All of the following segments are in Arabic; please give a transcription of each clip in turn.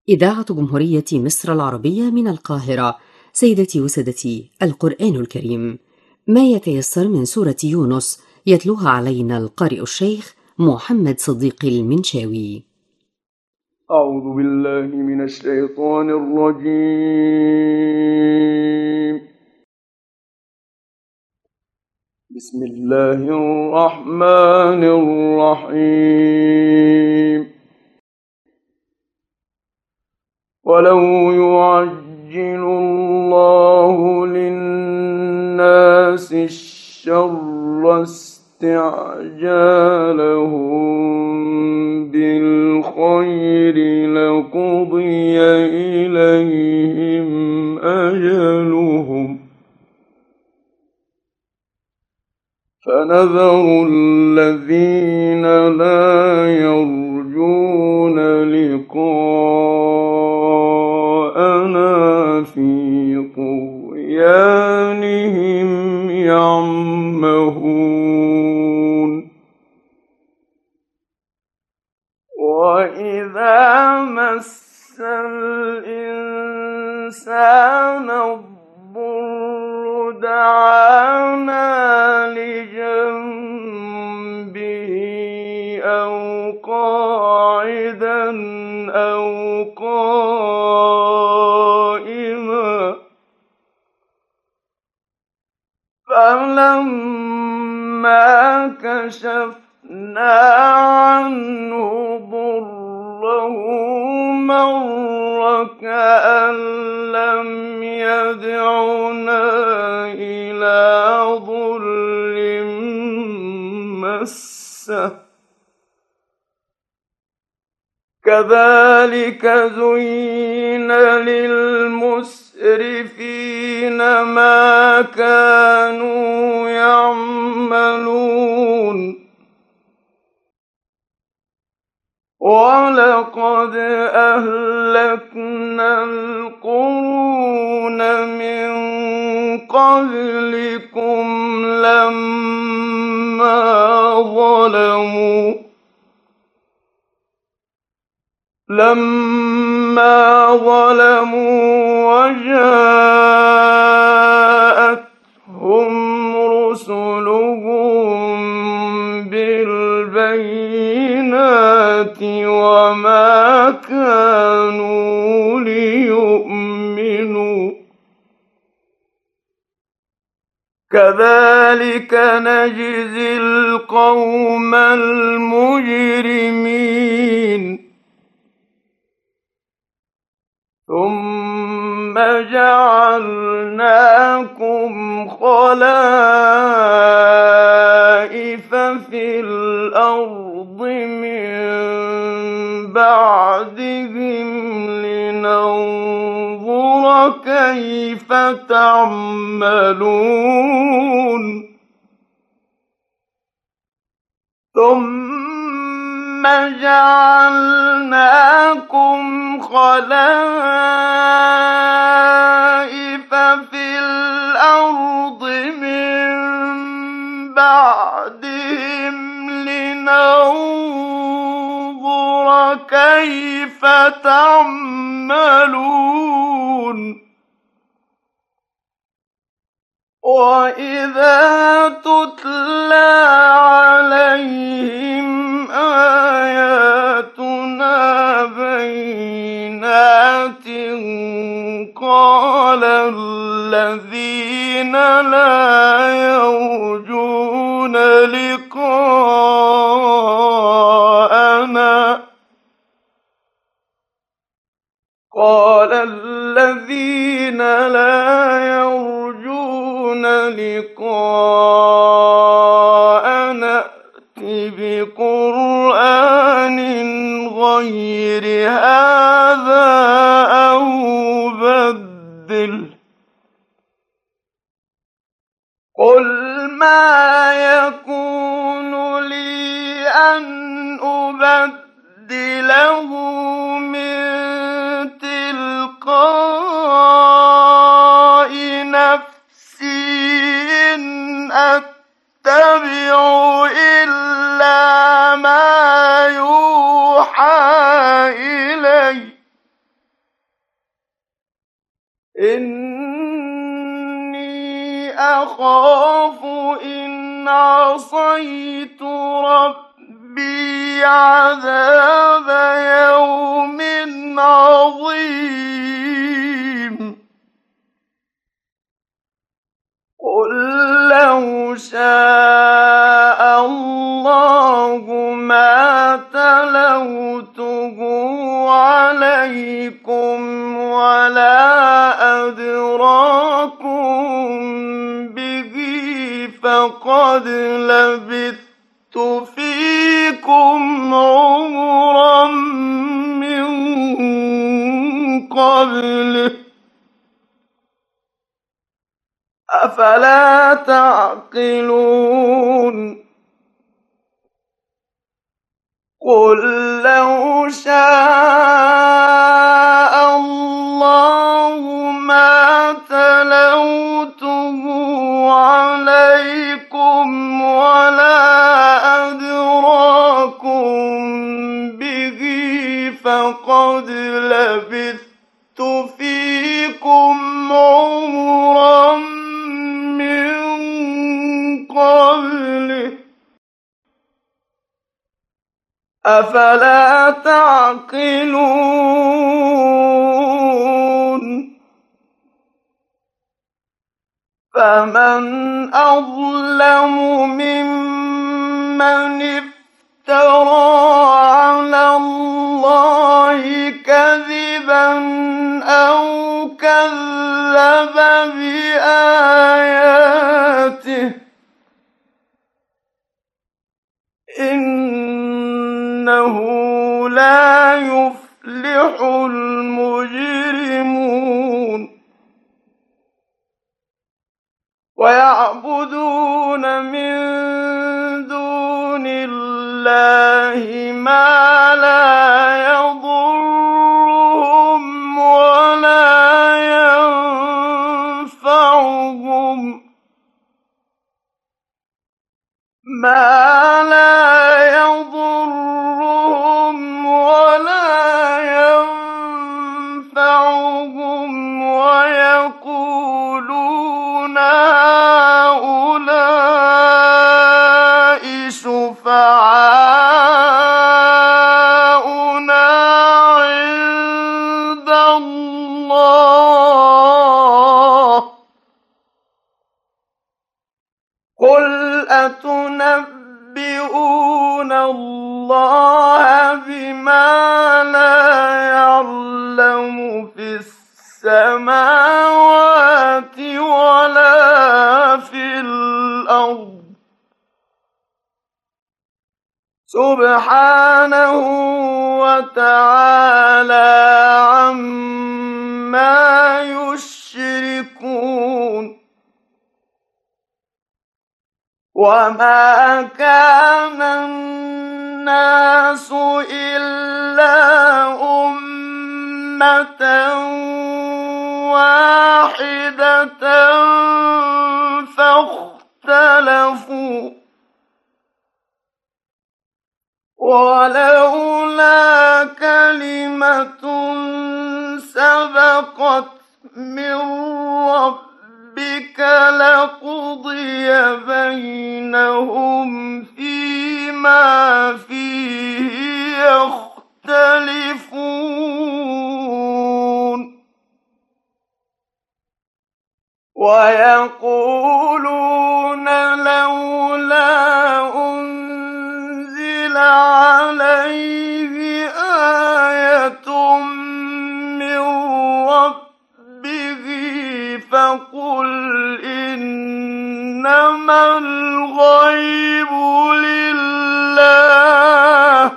إذاعة جمهورية مصر العربية من القاهرة. سيدتي وسادتي، القرآن الكريم ما يتيسر من سورة يونس يتلوها علينا القارئ الشيخ محمد صديق المنشاوي. أعوذ بالله من الشيطان الرجيم. بسم الله الرحمن الرحيم. ولو يعجل الله للناس الشر استعجالهم بالخير لقضي إليهم أجلهم فنذر الذين لا يرجون لقاءنا في طغيانهم يعمهون. وإذا مس الإنسان الضر دعانا لجنبه أو قاعدا أو قائما فلما كشفنا عنه ضره مر كأن لم يدعنا إلى ضر مسه كذلك زين للمسرفين ما كانوا يعملون. ولقد أهلكنا القرون من قبلكم لما ظلموا وجاءتهم رسلهم بالبينات وما كانوا ليؤمنوا كذلك نجزي القوم المجرمين. ثم جعلناكم خلائف في الأرض من بعدهم لننظر كيف تعملون. ثم جعلناكم خلائف في الأرض من بعدهم لننظر كيف تعملون. وإذا تتلى عليهم آياتنا بينات قال الذين لا يرجون لقاءنا ائت بقرآن غير هذا أو بدله قل ما يكون لي أن أبدله من تلقاء نفسي إن أتبع إلا ما يوحى إلي إني أخاف إن عصيت ربي عذاب يوم عظيم قل لو شاء الله ما تلوته عليكم ولا أدراكم به فقد لبثت فيكم عمرا من قبله أفلا تعقلون قل لو شاء الله ما تلوته عليكم ولا أدراكم به فقد لبثت فيكم عمرا من قبله أفلا تعقلون فمن أظلم ممن افترى على الله كذبا أو كذب بآياته إنه لا يفلح المجرمون ويعبدون من دون الله ما لا يضرهم ولا ينفعهم ويقولون هؤلاء شفعاؤنا عند الله قل أتنبئون الله بما لا يعلم في السماوات ولا في الأرض سبحانه وتعالى عما يشركون وما كان الناس إلا أمة واحدة فاختلفوا ولولا كلمة سبقت من ربك لقضي بينهم فيما فيه يختلفون ويقولون لولا أنزل عليه آية من ربه فقل إنما الغيب لله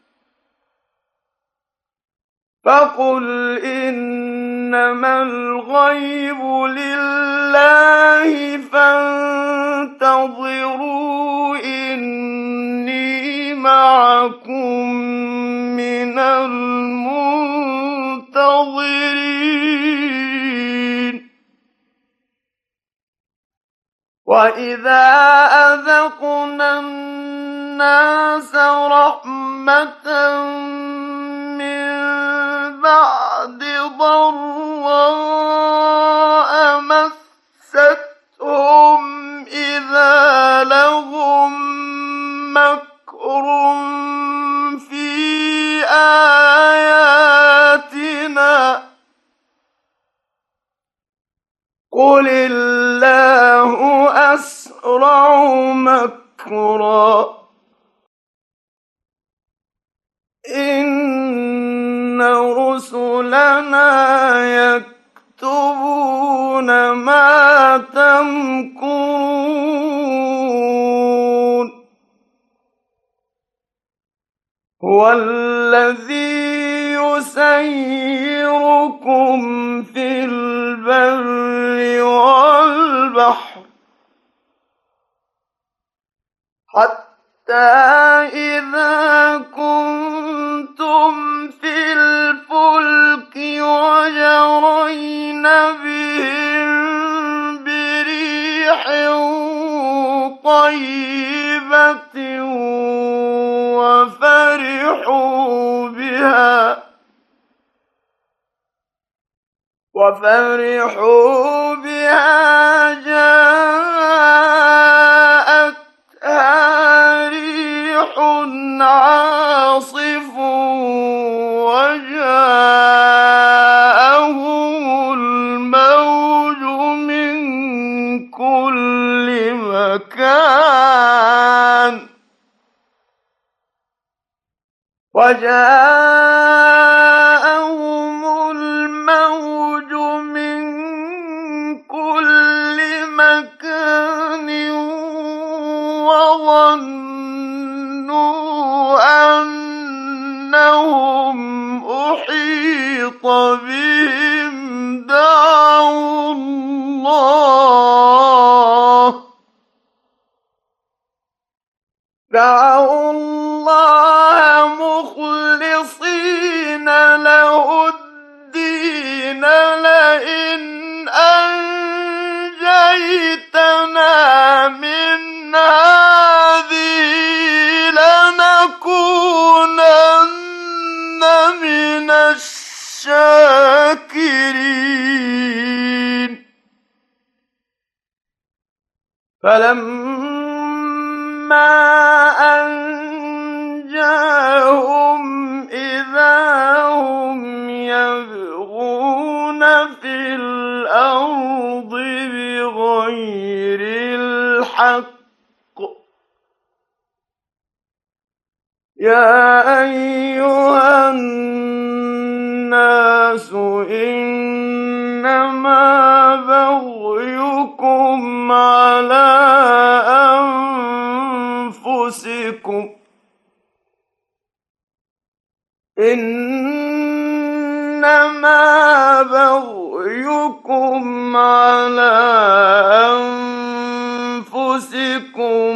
فانتظروا إني معكم من المنتظرين وإذا أذقنا الناس رحمة من بعد ضراء قُلِ اللَّهُ أَسْرَعُ مَكْرًا إِنَّ رُسُلَنَا يَكْتُبُونَ مَا تَمْكُرُونَ هُوَ الَّذِي يُسَيِّرُكُمْ فِي الْبَرِّ وَالْبَحْرِ حَتَّىٰ إِذَا كُنتُمْ فِي الْفُلْكِ وَجَرَيْنَ بِهِم بِرِيحٍ طَيِّبَةٍ وَفَرِحُوا بِهَا جَاءَتْهَا رِيحٌ عَاصِفٌ وَجَاءَهُمُ الْمَوْجُ مِن كُلِّ مَكَانٍ وَظَنُّوا أَنَّهُمْ أُحِيطَ بِهِمْ دَعَوُا اللَّهَ مُخْلِصِينَ لَهُ الدِّينَ لَئِنْ أَنجَيْتَنَا مِنْ هَٰذِهِ لَنَكُونَنَّ مِنَ الشَّاكِرِينَ فَلَمَّا أَنجَاهُمْ إِذَا هُمْ يَبْغُونَ فِي الْأَرْضِ بِغَيْرِ الْحَقِّ ۗ يَا أَيُّهَا النَّاسُ إِنَّمَا بَغْيُكُمْ عَلَىٰ أَنفُسِكُم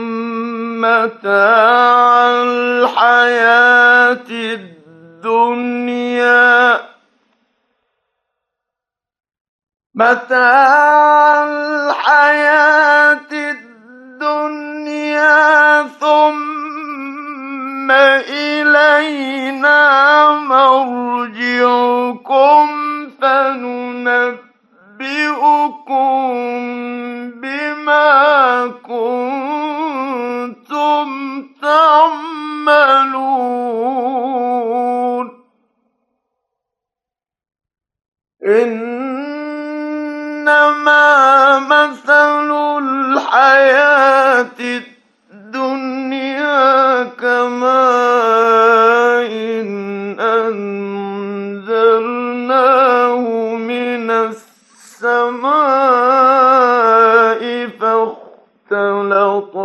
مَّتَاعَ الْحَيَاةِ الدُّنْيَا ثُمَّ إِلَيْنَا مَرْجِعُكُمْ فَنُنَبِّئُكُم بِمَا كُنتُمْ تَعْمَلُونَ إِنَّمَا مَثَلُ الْحَيَاةِ الدُّنْيَا كَمَاءٍ أَنزَلْنَاهُ مِنَ السَّمَاءِ فَاخْتَلَطَ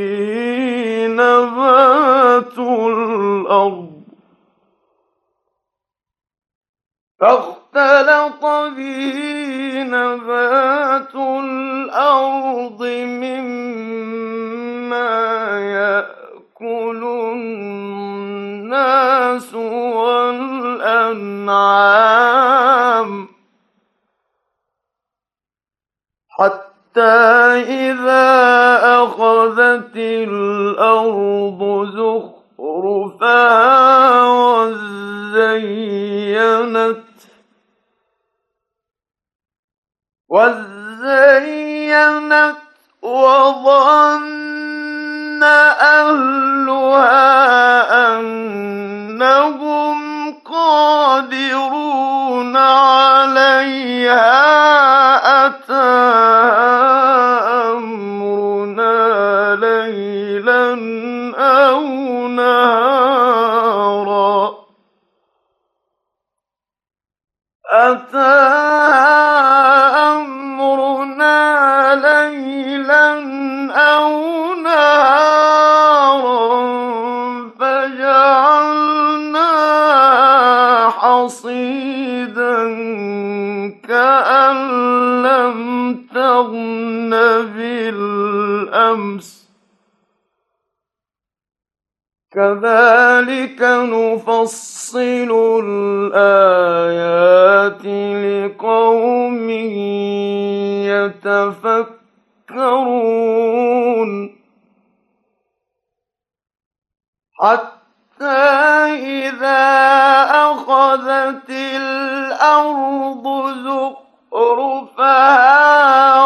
بِهِ نَبَاتُ الْأَرْضِ مِمَّا يَأْكُلُ النَّاسُ وَالْأَنْعَامُ حَتَّىٰ إِذَا أَخَذَتِ الْأَرْضُ زُخْرُفَهَا وَازَّيَّنَتْ وَظَنَّ أَهْلُهَا أَنَّهُمْ قَادِرُونَ عَلَيْهَا أتى أمرنا ليلا أو نهارا فجعلناها حصيدا كأن لم تغن بالأمس كذلك نفصل الآيات لقوم يتفكرون حتى إذا أخذت الأرض زخرفها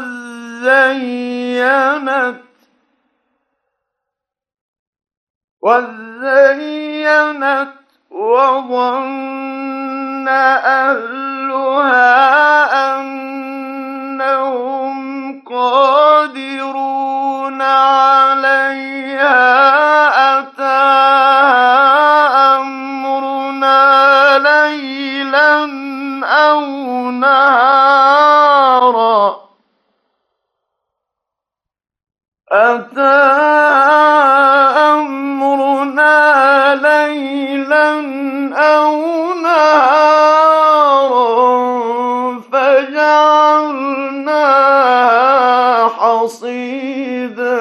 وزينت وظن أهلها أنهم قادرون عليها أتاها أمرنا ليلا أو نهارا فجعلناها حصيدا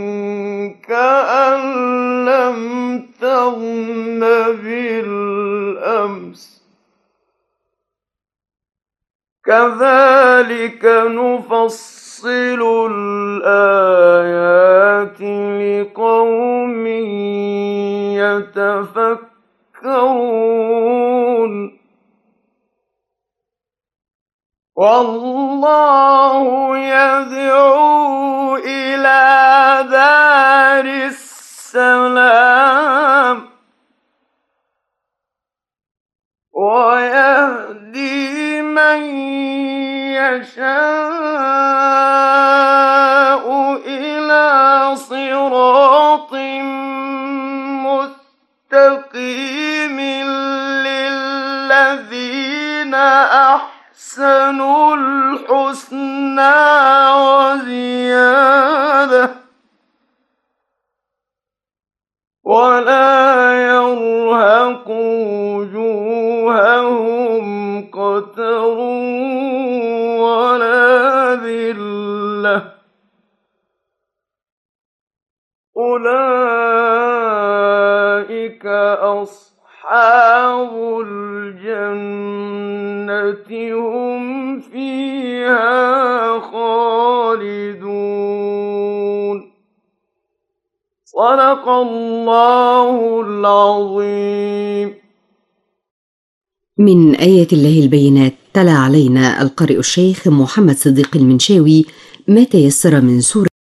كأن لم تغن بالأمس كذلك نفصل الآيات لقوم يتفكرون والله يدعو إلى دار السلام ويهدي من يشاء إلى صراط مستقيم للذين أحسنوا الحسنى وزيادة ولا يرهق وجوههم قتر ولا ذلة أولئك أصحاب الجنة هم فيها خالدون صدق الله العظيم. من آيات الله البينات تلا علينا القارئ الشيخ محمد صديق المنشاوي ما تيسر من سورة